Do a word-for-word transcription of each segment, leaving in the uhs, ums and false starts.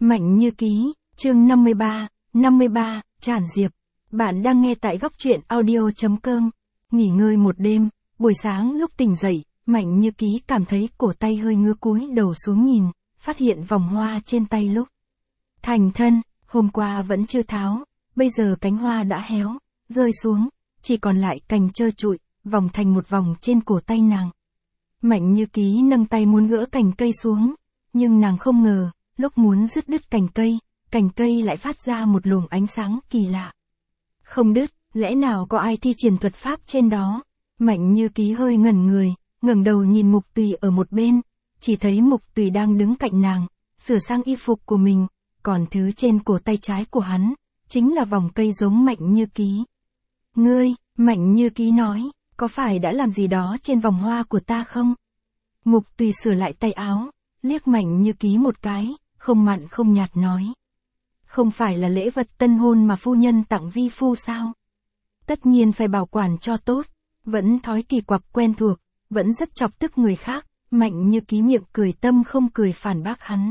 Mạnh Như Ký, chương năm mươi ba, năm mươi ba, Trản Diệp. Bạn đang nghe tại góc truyện audio chấm com. Nghỉ ngơi một đêm, buổi sáng lúc tỉnh dậy, Mạnh Như Ký cảm thấy cổ tay hơi ngứa cúi đầu xuống nhìn, phát hiện vòng hoa trên tay lúc thành thân, hôm qua vẫn chưa tháo, bây giờ cánh hoa đã héo, rơi xuống, chỉ còn lại cành trơ trụi, vòng thành một vòng trên cổ tay nàng. Mạnh Như Ký nâng tay muốn gỡ cành cây xuống, nhưng nàng không ngờ, lúc muốn dứt đứt cành cây, cành cây lại phát ra một luồng ánh sáng kỳ lạ. Không đứt, lẽ nào có ai thi triển thuật pháp trên đó? Mạnh Như Ký hơi ngẩn người, ngẩng đầu nhìn Mục Tùy ở một bên, chỉ thấy Mục Tùy đang đứng cạnh nàng, sửa sang y phục của mình, còn thứ trên cổ tay trái của hắn, chính là vòng cây giống Mạnh Như Ký. Ngươi, Mạnh Như Ký nói, có phải đã làm gì đó trên vòng hoa của ta không? Mục Tùy sửa lại tay áo, liếc Mạnh Như Ký một cái, không mặn không nhạt nói. Không phải là lễ vật tân hôn mà phu nhân tặng vi phu sao? Tất nhiên phải bảo quản cho tốt, vẫn thói kỳ quặc quen thuộc, vẫn rất chọc tức người khác, Mạnh Như Ký miệng cười tâm không cười phản bác hắn.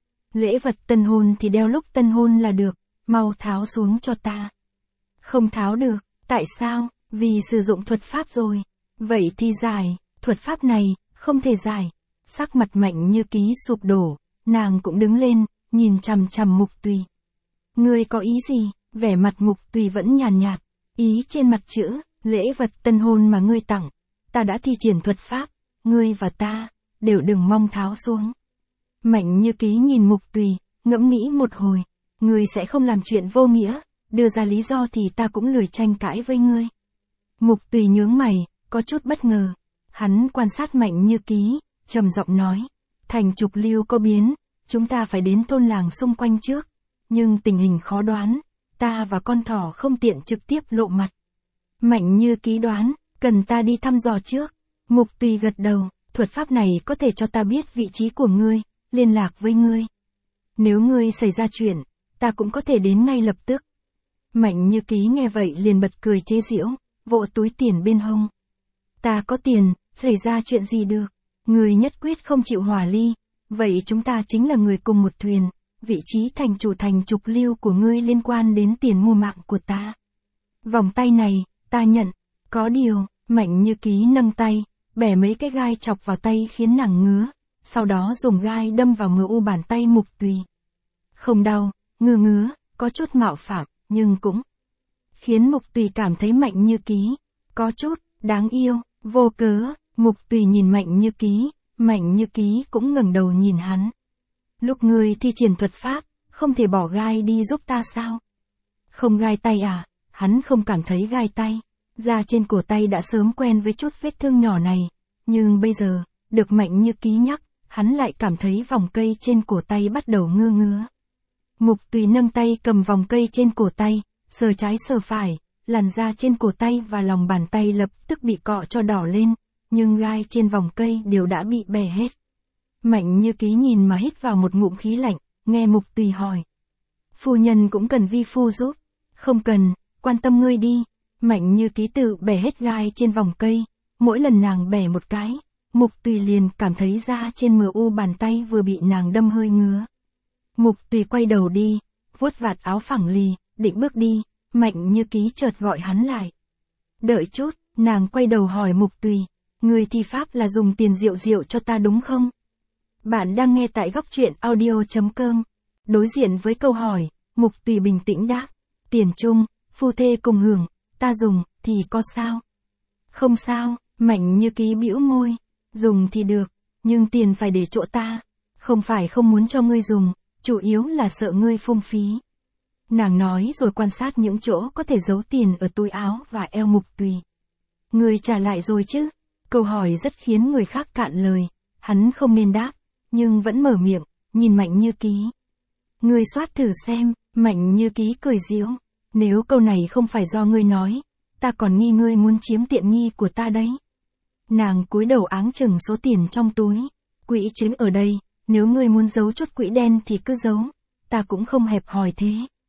Lễ vật tân hôn thì đeo lúc tân hôn là được, mau tháo xuống cho ta. Không tháo được, tại sao? Vì sử dụng thuật pháp rồi. Vậy thì giải, thuật pháp này, không thể giải. Sắc mặt Mạnh Như Ký sụp đổ, nàng cũng đứng lên, nhìn chằm chằm Mục Tùy. Ngươi có ý gì? Vẻ mặt Mục Tùy vẫn nhàn nhạt, ý trên mặt chữ, lễ vật tân hôn mà ngươi tặng, ta đã thi triển thuật pháp, ngươi và ta, đều đừng mong tháo xuống. Mạnh Như Ký nhìn Mục Tùy, ngẫm nghĩ một hồi, ngươi sẽ không làm chuyện vô nghĩa, đưa ra lý do thì ta cũng lười tranh cãi với ngươi. Mục Tùy nhướng mày, có chút bất ngờ, hắn quan sát Mạnh Như Ký, trầm giọng nói, thành Trục Lưu có biến, chúng ta phải đến thôn làng xung quanh trước, nhưng tình hình khó đoán, ta và con thỏ không tiện trực tiếp lộ mặt. Mạnh Như Ký đoán, cần ta đi thăm dò trước. Mục Tùy gật đầu, thuật pháp này có thể cho ta biết vị trí của ngươi, liên lạc với ngươi. Nếu ngươi xảy ra chuyện, ta cũng có thể đến ngay lập tức. Mạnh Như Ký nghe vậy liền bật cười chế giễu, vỗ túi tiền bên hông. Ta có tiền, xảy ra chuyện gì được? Ngươi nhất quyết không chịu hòa ly, vậy chúng ta chính là người cùng một thuyền, vị trí thành chủ thành Trục Lưu của ngươi liên quan đến tiền mua mạng của ta. Vòng tay này, ta nhận, có điều, Mạnh Như Ký nâng tay, bẻ mấy cái gai chọc vào tay khiến nàng ngứa, sau đó dùng gai đâm vào mờ u bàn tay Mục Tùy. Không đau, ngứa ngứa, có chút mạo phạm, nhưng cũng khiến Mục Tùy cảm thấy Mạnh Như Ký có chút đáng yêu, vô cớ. Mục Tùy nhìn Mạnh Như Ký, Mạnh Như Ký cũng ngẩng đầu nhìn hắn. Lúc ngươi thi triển thuật pháp, không thể bỏ gai đi giúp ta sao? Không gai tay à? Hắn không cảm thấy gai tay. Da trên cổ tay đã sớm quen với chút vết thương nhỏ này, nhưng bây giờ, được Mạnh Như Ký nhắc, hắn lại cảm thấy vòng cây trên cổ tay bắt đầu ngứa ngứa. Mục Tùy nâng tay cầm vòng cây trên cổ tay, sờ trái sờ phải, làn da trên cổ tay và lòng bàn tay lập tức bị cọ cho đỏ lên, nhưng gai trên vòng cây đều đã bị bẻ hết. Mạnh Như Ký nhìn mà hít vào một ngụm khí lạnh, nghe Mục Tùy hỏi. Phu nhân cũng cần vi phu giúp. Không cần, quan tâm ngươi đi. Mạnh Như Ký tự bẻ hết gai trên vòng cây, mỗi lần nàng bẻ một cái, Mục Tùy liền cảm thấy da trên mờ u bàn tay vừa bị nàng đâm hơi ngứa. Mục Tùy quay đầu đi, vuốt vạt áo phẳng lì, định bước đi, Mạnh Như Ký chợt gọi hắn lại. Đợi chút, nàng quay đầu hỏi Mục Tùy, ngươi thi pháp là dùng tiền rượu rượu cho ta đúng không? Bạn đang nghe tại góc truyện audio chấm com. Đối diện với câu hỏi, Mục Tùy bình tĩnh đáp, tiền chung, phu thê cùng hưởng, ta dùng, thì có sao? Không sao, Mạnh Như Ký bĩu môi, dùng thì được, nhưng tiền phải để chỗ ta, không phải không muốn cho ngươi dùng, chủ yếu là sợ ngươi phung phí. Nàng nói rồi quan sát những chỗ có thể giấu tiền ở túi áo và eo Mục Tùy. Ngươi trả lại rồi chứ? Câu hỏi rất khiến người khác cạn lời, hắn không nên đáp, nhưng vẫn mở miệng, nhìn Mạnh Như Ký. Ngươi soát thử xem, Mạnh Như Ký cười giễu, nếu câu này không phải do ngươi nói, ta còn nghi ngươi muốn chiếm tiện nghi của ta đấy. Nàng cúi đầu áng chừng số tiền trong túi, quỹ trứng ở đây, nếu ngươi muốn giấu chút quỹ đen thì cứ giấu, ta cũng không hẹp hòi thế.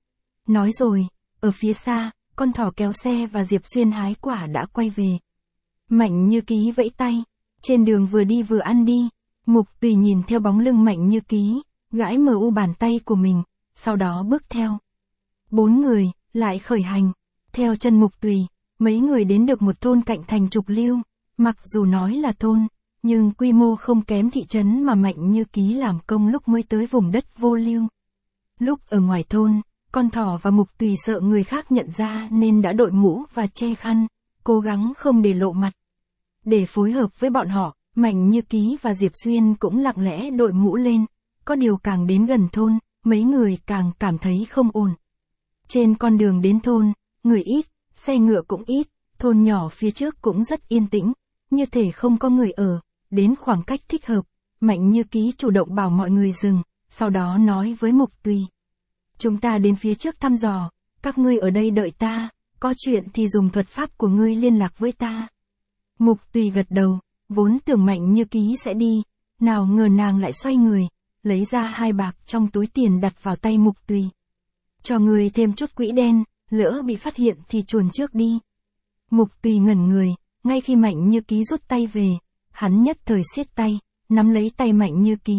Nói rồi, ở phía xa, con thỏ kéo xe và Diệp Xuyên hái quả đã quay về. Mạnh Như Ký vẫy tay, trên đường vừa đi vừa ăn đi, Mục Tùy nhìn theo bóng lưng Mạnh Như Ký, gãi mờ u bàn tay của mình, sau đó bước theo. Bốn người, lại khởi hành. Theo chân Mục Tùy, mấy người đến được một thôn cạnh thành Trục Lưu. Mặc dù nói là thôn, nhưng quy mô không kém thị trấn mà Mạnh Như Ký làm công lúc mới tới vùng đất vô lưu. Lúc ở ngoài thôn, con thỏ và Mục Tùy sợ người khác nhận ra nên đã đội mũ và che khăn, cố gắng không để lộ mặt. Để phối hợp với bọn họ, Mạnh Như Ký và Diệp Xuyên cũng lặng lẽ đội mũ lên, có điều càng đến gần thôn, mấy người càng cảm thấy không ổn. Trên con đường đến thôn, người ít, xe ngựa cũng ít, thôn nhỏ phía trước cũng rất yên tĩnh, như thể không có người ở. Đến khoảng cách thích hợp, Mạnh Như Ký chủ động bảo mọi người dừng, sau đó nói với Mục Tùy. Chúng ta đến phía trước thăm dò, các ngươi ở đây đợi ta, có chuyện thì dùng thuật pháp của ngươi liên lạc với ta. Mục Tùy gật đầu, vốn tưởng Mạnh Như Ký sẽ đi, nào ngờ nàng lại xoay người, lấy ra hai bạc trong túi tiền đặt vào tay Mục Tùy. Cho ngươi thêm chút quỹ đen, lỡ bị phát hiện thì chuồn trước đi. Mục Tùy ngẩn người, ngay khi Mạnh Như Ký rút tay về, hắn nhất thời siết tay, nắm lấy tay Mạnh Như Ký.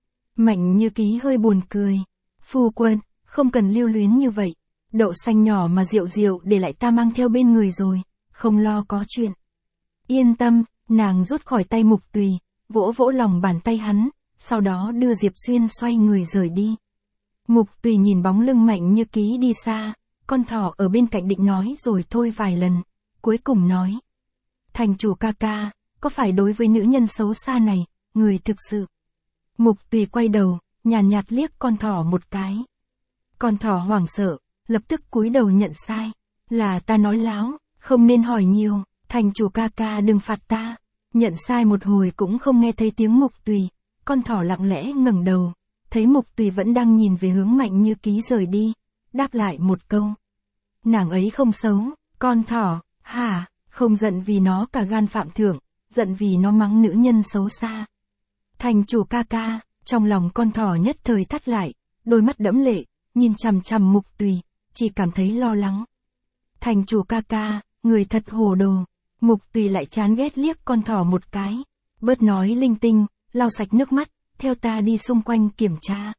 Mạnh Như Ký hơi buồn cười. Phu quân, không cần lưu luyến như vậy. Đậu xanh nhỏ mà rượu rượu để lại ta mang theo bên người rồi, không lo có chuyện. Yên tâm, nàng rút khỏi tay Mục Tùy, vỗ vỗ lòng bàn tay hắn, sau đó đưa Diệp Xuyên xoay người rời đi. Mục Tùy nhìn bóng lưng Mạnh Như Ký đi xa, con thỏ ở bên cạnh định nói rồi thôi vài lần, cuối cùng nói. Thành chủ ca ca, có phải đối với nữ nhân xấu xa này, người thực sự? Mục Tùy quay đầu, nhàn nhạt, nhạt liếc con thỏ một cái. Con thỏ hoảng sợ, lập tức cúi đầu nhận sai. Là ta nói láo, không nên hỏi nhiều, thành chủ ca ca đừng phạt ta. Nhận sai một hồi cũng không nghe thấy tiếng Mục Tùy, con thỏ lặng lẽ ngẩng đầu, thấy Mục Tùy vẫn đang nhìn về hướng Mạnh Như Ký rời đi, đáp lại một câu. Nàng ấy không xấu, con thỏ, hả, không giận vì nó cả gan phạm thượng, giận vì nó mắng nữ nhân xấu xa. Thành chủ ca ca, trong lòng con thỏ nhất thời thắt lại, đôi mắt đẫm lệ, nhìn chằm chằm Mục Tùy, chỉ cảm thấy lo lắng. Thành chủ ca ca, người thật hồ đồ. Mục Tùy lại chán ghét liếc con thỏ một cái, bớt nói linh tinh, lau sạch nước mắt, theo ta đi xung quanh kiểm tra.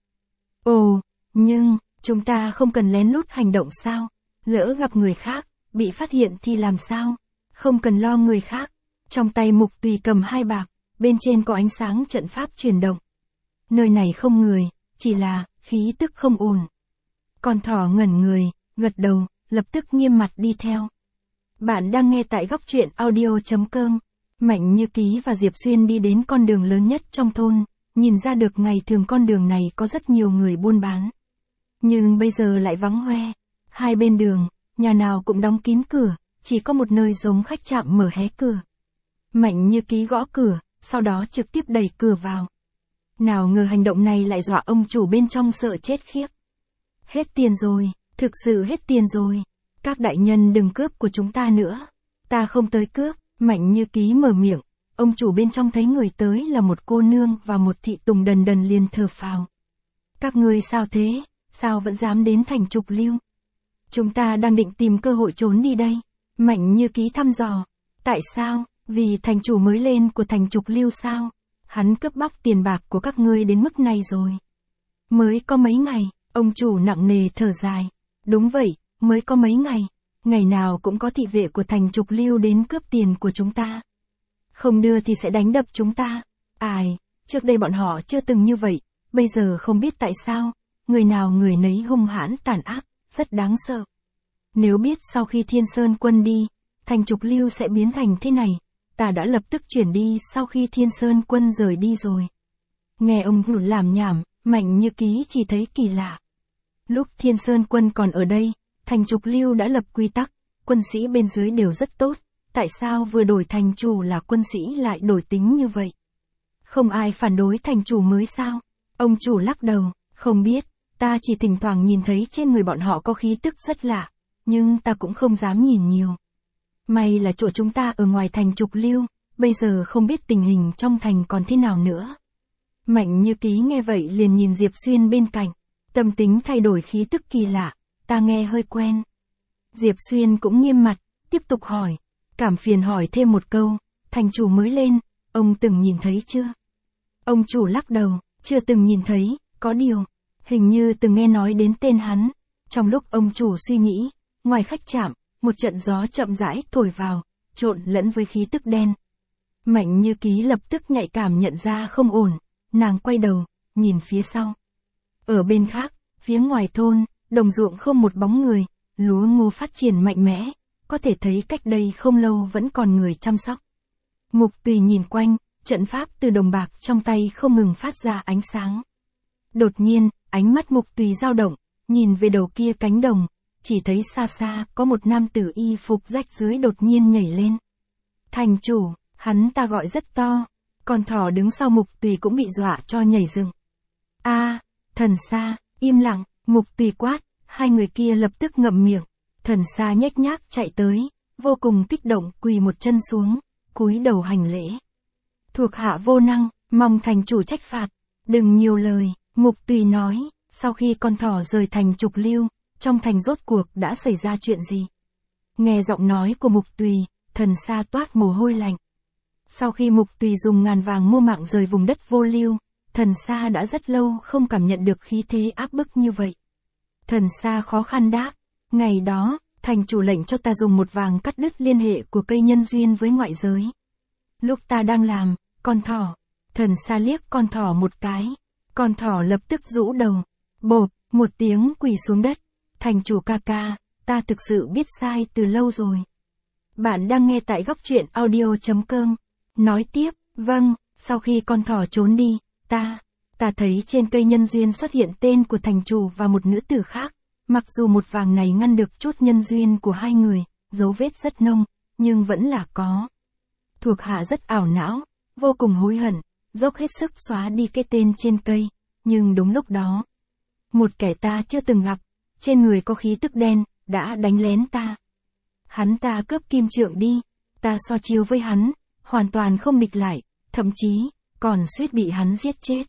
Ồ, nhưng, chúng ta không cần lén lút hành động sao? Lỡ gặp người khác, bị phát hiện thì làm sao? Không cần lo người khác. Trong tay Mục Tùy cầm hai bạc, bên trên có ánh sáng trận pháp chuyển động. Nơi này không người, chỉ là, khí tức không ổn. Con thỏ ngẩn người, gật đầu, lập tức nghiêm mặt đi theo. Bạn đang nghe tại góc truyện audio chấm com. Mạnh Như Ký và Diệp Xuyên đi đến con đường lớn nhất trong thôn, nhìn ra được ngày thường con đường này có rất nhiều người buôn bán. Nhưng bây giờ lại vắng hoe. Hai bên đường, nhà nào cũng đóng kín cửa, chỉ có một nơi giống khách trạm mở hé cửa. Mạnh Như Ký gõ cửa, sau đó trực tiếp đẩy cửa vào. Nào ngờ hành động này lại dọa ông chủ bên trong sợ chết khiếp. Hết tiền rồi, thực sự hết tiền rồi. Các đại nhân đừng cướp của chúng ta nữa. Ta không tới cướp. Mạnh Như Ký mở miệng, ông chủ bên trong thấy người tới là một cô nương và một thị tùng đần đần liền thở phào. Các ngươi sao thế, sao vẫn dám đến thành Trục Lưu? Chúng ta đang định tìm cơ hội trốn đi đây. Mạnh Như Ký thăm dò. Tại sao? Vì thành chủ mới lên của thành Trục Lưu sao? Hắn cướp bóc tiền bạc của các ngươi đến mức này rồi. Mới có mấy ngày, ông chủ nặng nề thở dài. Đúng vậy, mới có mấy ngày. Ngày nào cũng có thị vệ của thành Trục Lưu đến cướp tiền của chúng ta. Không đưa thì sẽ đánh đập chúng ta. Ai, trước đây bọn họ chưa từng như vậy, bây giờ không biết tại sao, người nào người nấy hung hãn tàn ác, rất đáng sợ. Nếu biết sau khi Thiên Sơn Quân đi, thành Trục Lưu sẽ biến thành thế này, ta đã lập tức chuyển đi sau khi Thiên Sơn Quân rời đi rồi. Nghe ông hử làm nhảm, Mạnh Như Ký chỉ thấy kỳ lạ. Lúc Thiên Sơn Quân còn ở đây, thành Trục Lưu đã lập quy tắc, quân sĩ bên dưới đều rất tốt, tại sao vừa đổi thành chủ là quân sĩ lại đổi tính như vậy? Không ai phản đối thành chủ mới sao? Ông chủ lắc đầu, không biết, ta chỉ thỉnh thoảng nhìn thấy trên người bọn họ có khí tức rất lạ, nhưng ta cũng không dám nhìn nhiều. May là chỗ chúng ta ở ngoài thành Trục Lưu, bây giờ không biết tình hình trong thành còn thế nào nữa. Mạnh Như Ký nghe vậy liền nhìn Diệp Xuyên bên cạnh, tâm tính thay đổi khí tức kỳ lạ, ta nghe hơi quen. Diệp Xuyên cũng nghiêm mặt, tiếp tục hỏi, cảm phiền hỏi thêm một câu, thành chủ mới lên, ông từng nhìn thấy chưa? Ông chủ lắc đầu, chưa từng nhìn thấy, Có điều, hình như từng nghe nói đến tên hắn. Trong lúc ông chủ suy nghĩ, ngoài khách trạm, một trận gió chậm rãi thổi vào, trộn lẫn với khí tức đen. Mạnh Như Ký lập tức nhạy cảm nhận ra không ổn, nàng quay đầu, nhìn phía sau. Ở bên khác, phía ngoài thôn, đồng ruộng không một bóng người, lúa ngô phát triển mạnh mẽ, có thể thấy cách đây không lâu vẫn còn người chăm sóc. Mục Tùy nhìn quanh, trận pháp từ đồng bạc trong tay không ngừng phát ra ánh sáng. Đột nhiên, ánh mắt Mục Tùy dao động, nhìn về đầu kia cánh đồng, chỉ thấy xa xa có một nam tử y phục rách rưới đột nhiên nhảy lên. Thành chủ, hắn ta gọi rất to, con thỏ đứng sau Mục Tùy cũng bị dọa cho nhảy dựng. A, Thần Sa, im lặng, Mục Tùy quát, hai người kia lập tức ngậm miệng. Thần Sa nhếch nhác chạy tới, vô cùng kích động quỳ một chân xuống, cúi đầu hành lễ. Thuộc hạ vô năng, mong thành chủ trách phạt, đừng nhiều lời, Mục Tùy nói, sau khi con thỏ rời thành Trục Lưu, trong thành rốt cuộc đã xảy ra chuyện gì? Nghe giọng nói của Mục Tùy, Thần Sa toát mồ hôi lạnh. Sau khi Mục Tùy dùng ngàn vàng mua mạng rời vùng đất Vô Lưu, Thần Sa đã rất lâu không cảm nhận được khí thế áp bức như vậy. Thần Sa khó khăn đáp, ngày đó, thành chủ lệnh cho ta dùng một vàng cắt đứt liên hệ của cây nhân duyên với ngoại giới. Lúc ta đang làm, con thỏ, Thần Sa liếc con thỏ một cái, con thỏ lập tức rũ đầu, bộp, một tiếng quỳ xuống đất. Thành chủ ca ca, ta thực sự biết sai từ lâu rồi. Bạn đang nghe tại góc truyện audio chấm com. Nói tiếp, vâng, sau khi con thỏ trốn đi, ta, ta thấy trên cây nhân duyên xuất hiện tên của thành chủ và một nữ tử khác. Mặc dù một vàng này ngăn được chút nhân duyên của hai người, dấu vết rất nông, nhưng vẫn là có. Thuộc hạ rất ảo não, vô cùng hối hận, dốc hết sức xóa đi cái tên trên cây, nhưng đúng lúc đó, một kẻ ta chưa từng gặp, trên người có khí tức đen, đã đánh lén ta. Hắn ta cướp kim trượng đi, ta so chiêu với hắn, hoàn toàn không địch lại, thậm chí, còn suýt bị hắn giết chết.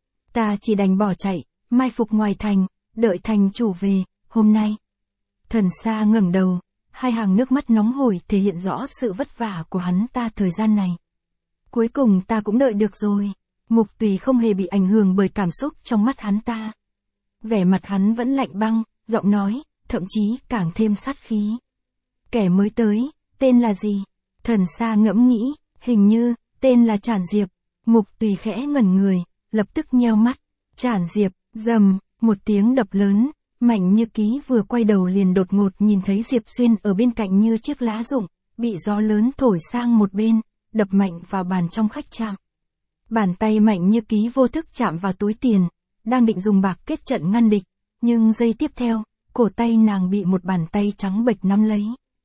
Ta chỉ đành bỏ chạy, mai phục ngoài thành, đợi thành chủ về, hôm nay. Thần Sa ngẩng đầu, hai hàng nước mắt nóng hổi thể hiện rõ sự vất vả của hắn ta thời gian này. Cuối cùng ta cũng đợi được rồi. Mục Tùy không hề bị ảnh hưởng bởi cảm xúc trong mắt hắn ta. Vẻ mặt hắn vẫn lạnh băng, giọng nói, thậm chí càng thêm sát khí. Kẻ mới tới, tên là gì? Thần Sa ngẫm nghĩ, hình như, tên là Trản Diệp. Mục Tùy khẽ ngẩn người, lập tức nheo mắt. Trản Diệp, rầm, một tiếng đập lớn, Mạnh Như Ký vừa quay đầu liền đột ngột nhìn thấy Diệp Xuyên ở bên cạnh như chiếc lá rụng, bị gió lớn thổi sang một bên, đập mạnh vào bàn trong khách trạm. Bàn tay Mạnh Như Ký vô thức chạm vào túi tiền, đang định dùng bạc kết trận ngăn địch, nhưng giây tiếp theo, cổ tay nàng bị một bàn tay trắng bệch nắm lấy.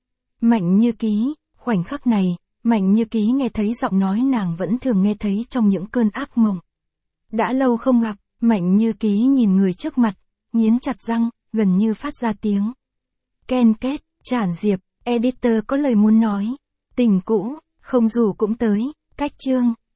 Mạnh Như Ký, khoảnh khắc này, Mạnh Như Ký nghe thấy giọng nói nàng vẫn thường nghe thấy trong những cơn ác mộng. Đã lâu không gặp, Mạnh Như Ký nhìn người trước mặt, nghiến chặt răng, gần như phát ra tiếng. Ken két, Trản Diệp, editor có lời muốn nói. Tình cũ, không dù cũng tới, cách chương.